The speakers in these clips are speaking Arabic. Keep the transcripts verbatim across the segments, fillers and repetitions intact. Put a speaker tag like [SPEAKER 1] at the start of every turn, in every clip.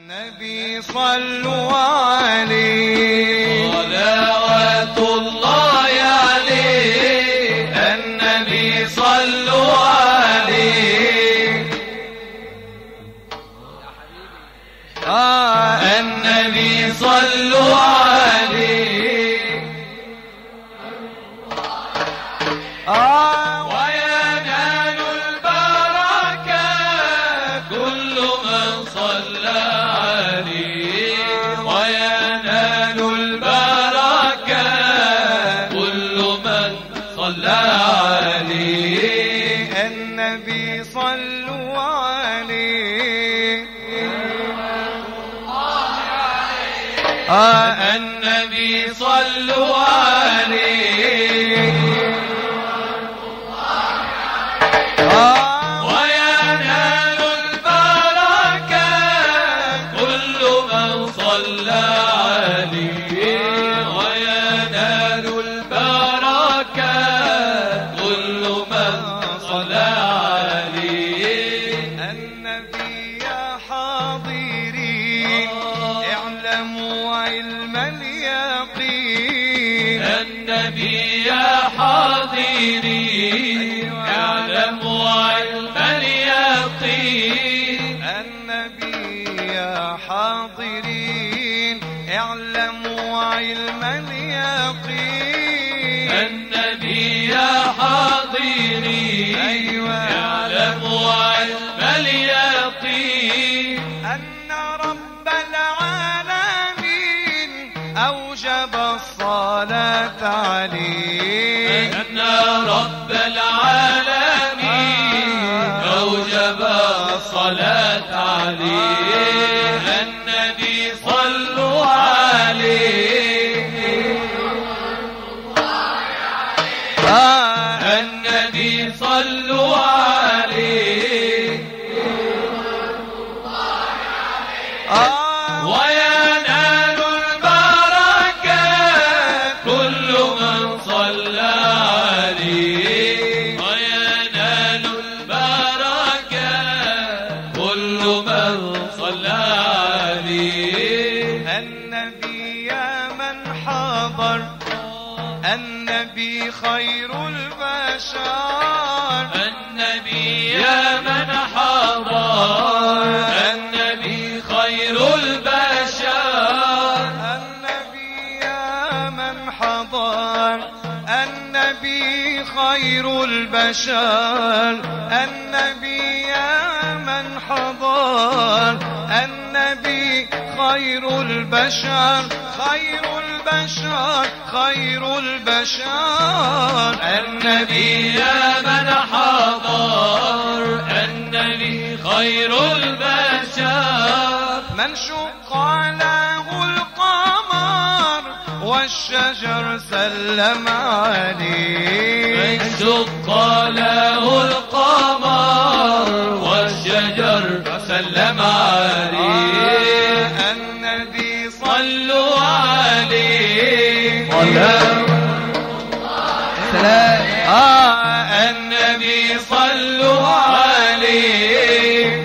[SPEAKER 1] النبي صلوا عليه
[SPEAKER 2] صلوات الله عليه. النبي صلوا عليه.
[SPEAKER 1] آه
[SPEAKER 2] النبي صلوا عليه.
[SPEAKER 1] آه
[SPEAKER 2] وينال البركة كل من صلى عليه. وينال البركة كل من صلى عليه.
[SPEAKER 1] النبي صلوا عليه.
[SPEAKER 2] آه النبي صلوا عليه.
[SPEAKER 1] آه
[SPEAKER 2] وينال البركة كل من صلى عليه. وينال البركة كل من صلى عليه.
[SPEAKER 1] النبي يا حاضرين اعلموا علم اليقين.
[SPEAKER 2] النبي يا حاضرين اعلموا علم اليقين.
[SPEAKER 1] النبي يا حاضرين اعلموا علم اليقين.
[SPEAKER 2] النبي يا حاضرين اعلموا علم اليقين.
[SPEAKER 1] أن رب العالمين أوجب الصلاة عليه.
[SPEAKER 2] أن رب العالمين أوجب الصلاة عليه. النبي صلوا عليه.
[SPEAKER 1] آه
[SPEAKER 2] النبي صلوا عليه.
[SPEAKER 1] آه
[SPEAKER 2] وينال البركة كل من صلى عليه. وينال البركة كل من صلى عليه.
[SPEAKER 1] النبي يا من حضر النبي خير البشر.
[SPEAKER 2] النبي يا من حضر النبي خير البشر.
[SPEAKER 1] النبي يا من حضر النبي خير البشر. النبي يا من حضر النبي خير البشر. خير البشر خير البشر.
[SPEAKER 2] النبي يا من حضر النبي خير البشر.
[SPEAKER 1] من شق له القمر والشجر سلم عليه.
[SPEAKER 2] من شق له القمر والشجر سلم عليه.
[SPEAKER 1] النبي
[SPEAKER 2] صلوا عليه.
[SPEAKER 1] سلام. آه
[SPEAKER 2] النبي صلوا عليه.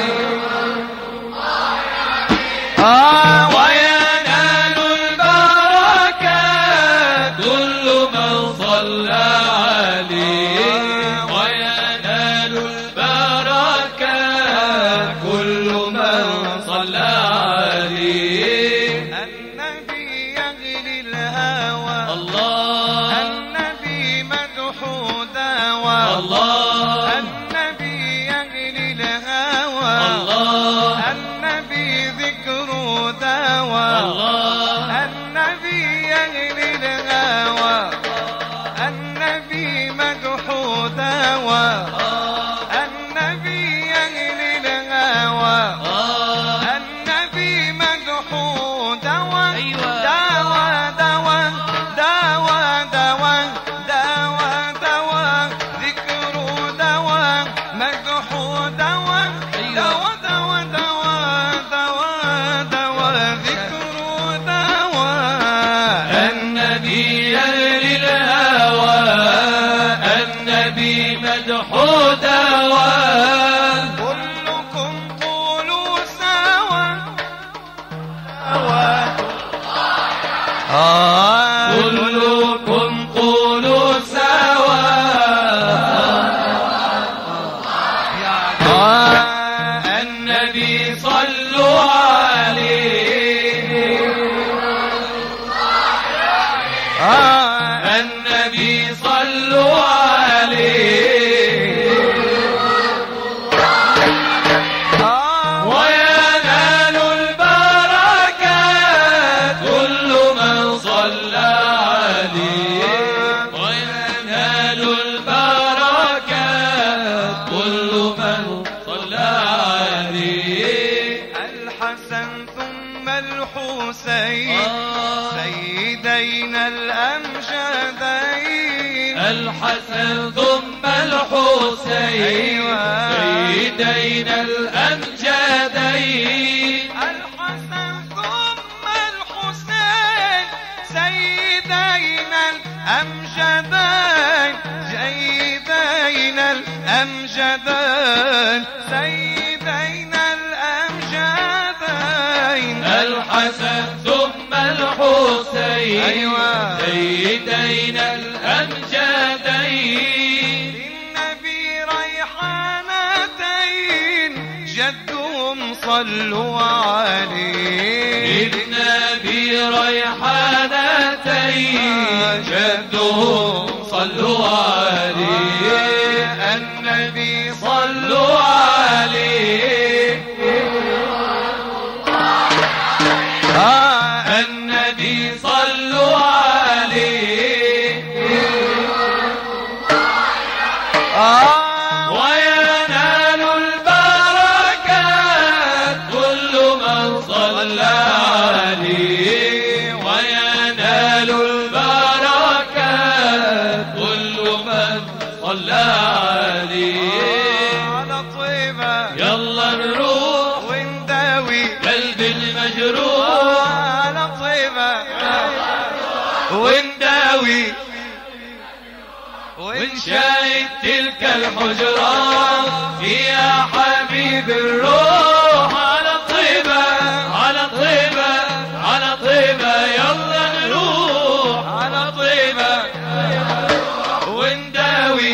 [SPEAKER 1] آه
[SPEAKER 2] وينال البركة كل من صلى عليه. وينال البركة كل من صلى عليه.
[SPEAKER 1] النبي يغلي الهوى.
[SPEAKER 2] الله
[SPEAKER 1] النبي مدح داوى.
[SPEAKER 2] الله
[SPEAKER 1] النبي يغلي الهوى.
[SPEAKER 2] الله
[SPEAKER 1] النبي ذكر داوى.
[SPEAKER 2] الله
[SPEAKER 1] النبي يغلي الهوى. النبي مدح داوى. النبي يغلي الهوى. النبي مدح داوى. داوى داوى داوى داوى داوى داوى ذكر داوى مدح داوى. داوى داوى داوى داوى داوى ذكر داوى.
[SPEAKER 2] النبي يغلي الهوى. النبي مدح دواء.
[SPEAKER 1] كلكم قولوا سوا آه
[SPEAKER 2] كلكم قولوا سوا
[SPEAKER 1] آه
[SPEAKER 2] النبي صلوا عليه
[SPEAKER 1] آه
[SPEAKER 2] النبي صلوا عليه وينال البركات كل من صلى عليه وينال البركات كل من صلى عليه
[SPEAKER 1] الحسن ثم الحسين سيدينا الأمجدين
[SPEAKER 2] الحسن ثم الحسين سيدينا الأمجدين
[SPEAKER 1] الحسن ثم الحسين سيدينا الأمجدين سيدينا الأمجدين سيدينا الأمجدين
[SPEAKER 2] الحسن ثم الحسين
[SPEAKER 1] أيوة.
[SPEAKER 2] سيدينا الأمجدين
[SPEAKER 1] للنبي ريحانتين جدهم صلوا عليه
[SPEAKER 2] للنبي ريحانتين جدهم صلوا عليه
[SPEAKER 1] النبي
[SPEAKER 2] صلوا عليه
[SPEAKER 1] آه
[SPEAKER 2] النبي صلوا عليه
[SPEAKER 1] آه
[SPEAKER 2] وينال البركات كل من صلى عليه وينال البركات كل من صلى عليه
[SPEAKER 1] على طيبة
[SPEAKER 2] يلا نروح
[SPEAKER 1] ونداوي
[SPEAKER 2] قلب المجروح
[SPEAKER 1] على طيبة
[SPEAKER 2] ونداوي
[SPEAKER 1] ونشاهد
[SPEAKER 2] ونشاهد تلك الحجرات فيها حبيب الروح على طيبة على طيبة على طيبة يلا نروح على طيبة ونداوي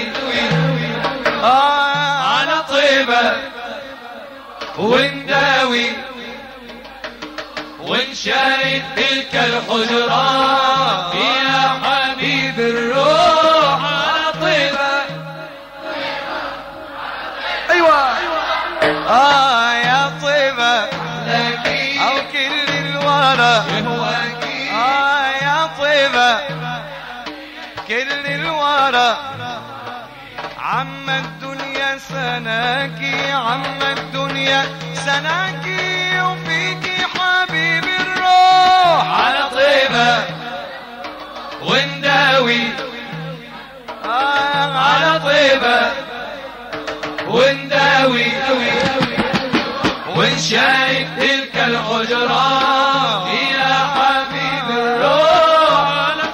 [SPEAKER 1] آه
[SPEAKER 2] على طيبة ونداوي ونشاهد تلك الحجرات فيها حبيب الروح على طيبة
[SPEAKER 1] أيوة آه يا طيبة
[SPEAKER 2] لكن
[SPEAKER 1] أو كل الورى آه يا طيبة كل الورى عم الدنيا سناكي عم الدنيا سناكي وفيكي حبيب الروح
[SPEAKER 2] على طيبة ونداوي
[SPEAKER 1] آه
[SPEAKER 2] على طيبة ونداوي ونشاهد تلك الحجرات يا حبيب الروح على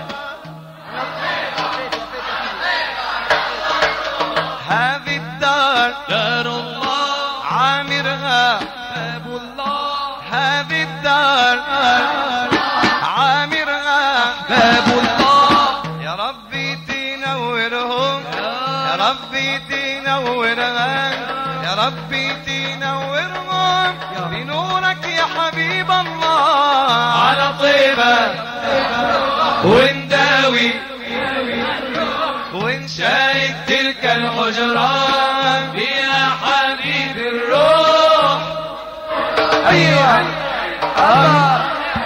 [SPEAKER 1] هذه الدار
[SPEAKER 2] دار الله
[SPEAKER 1] عامرها
[SPEAKER 2] باب الله
[SPEAKER 1] هذه الدار عامرها
[SPEAKER 2] باب الله
[SPEAKER 1] يا ربي تنورهم يا ربي تنورها يا ربي تنورهم بنورك يا حبيب الله
[SPEAKER 2] على طيبة ونداوي
[SPEAKER 1] ونشاهد
[SPEAKER 2] شاهد تلك الحجرات فيها حبيب الروح
[SPEAKER 1] أيوة آه.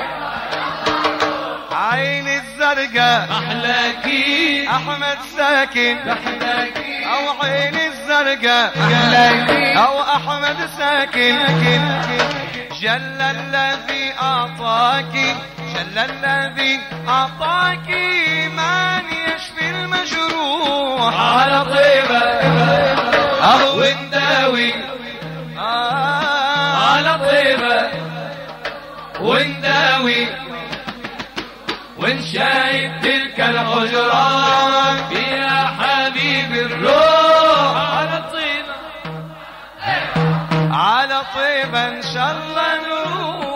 [SPEAKER 1] عين الزرقاء
[SPEAKER 2] أحلاكي
[SPEAKER 1] أحمد ساكن
[SPEAKER 2] أحلاكي
[SPEAKER 1] أو عين الزرقاء أو أحمد ساكن جل الذي أعطاك جل الذي أعطاك من يشفي المجروح
[SPEAKER 2] على طيبة
[SPEAKER 1] أهو
[SPEAKER 2] ونداوي
[SPEAKER 1] آه
[SPEAKER 2] على طيبة ونداوي ونشاهد تلك الحجرات فيها حبيب الروح على طيبة
[SPEAKER 1] على طيبة إن شاء الله نروح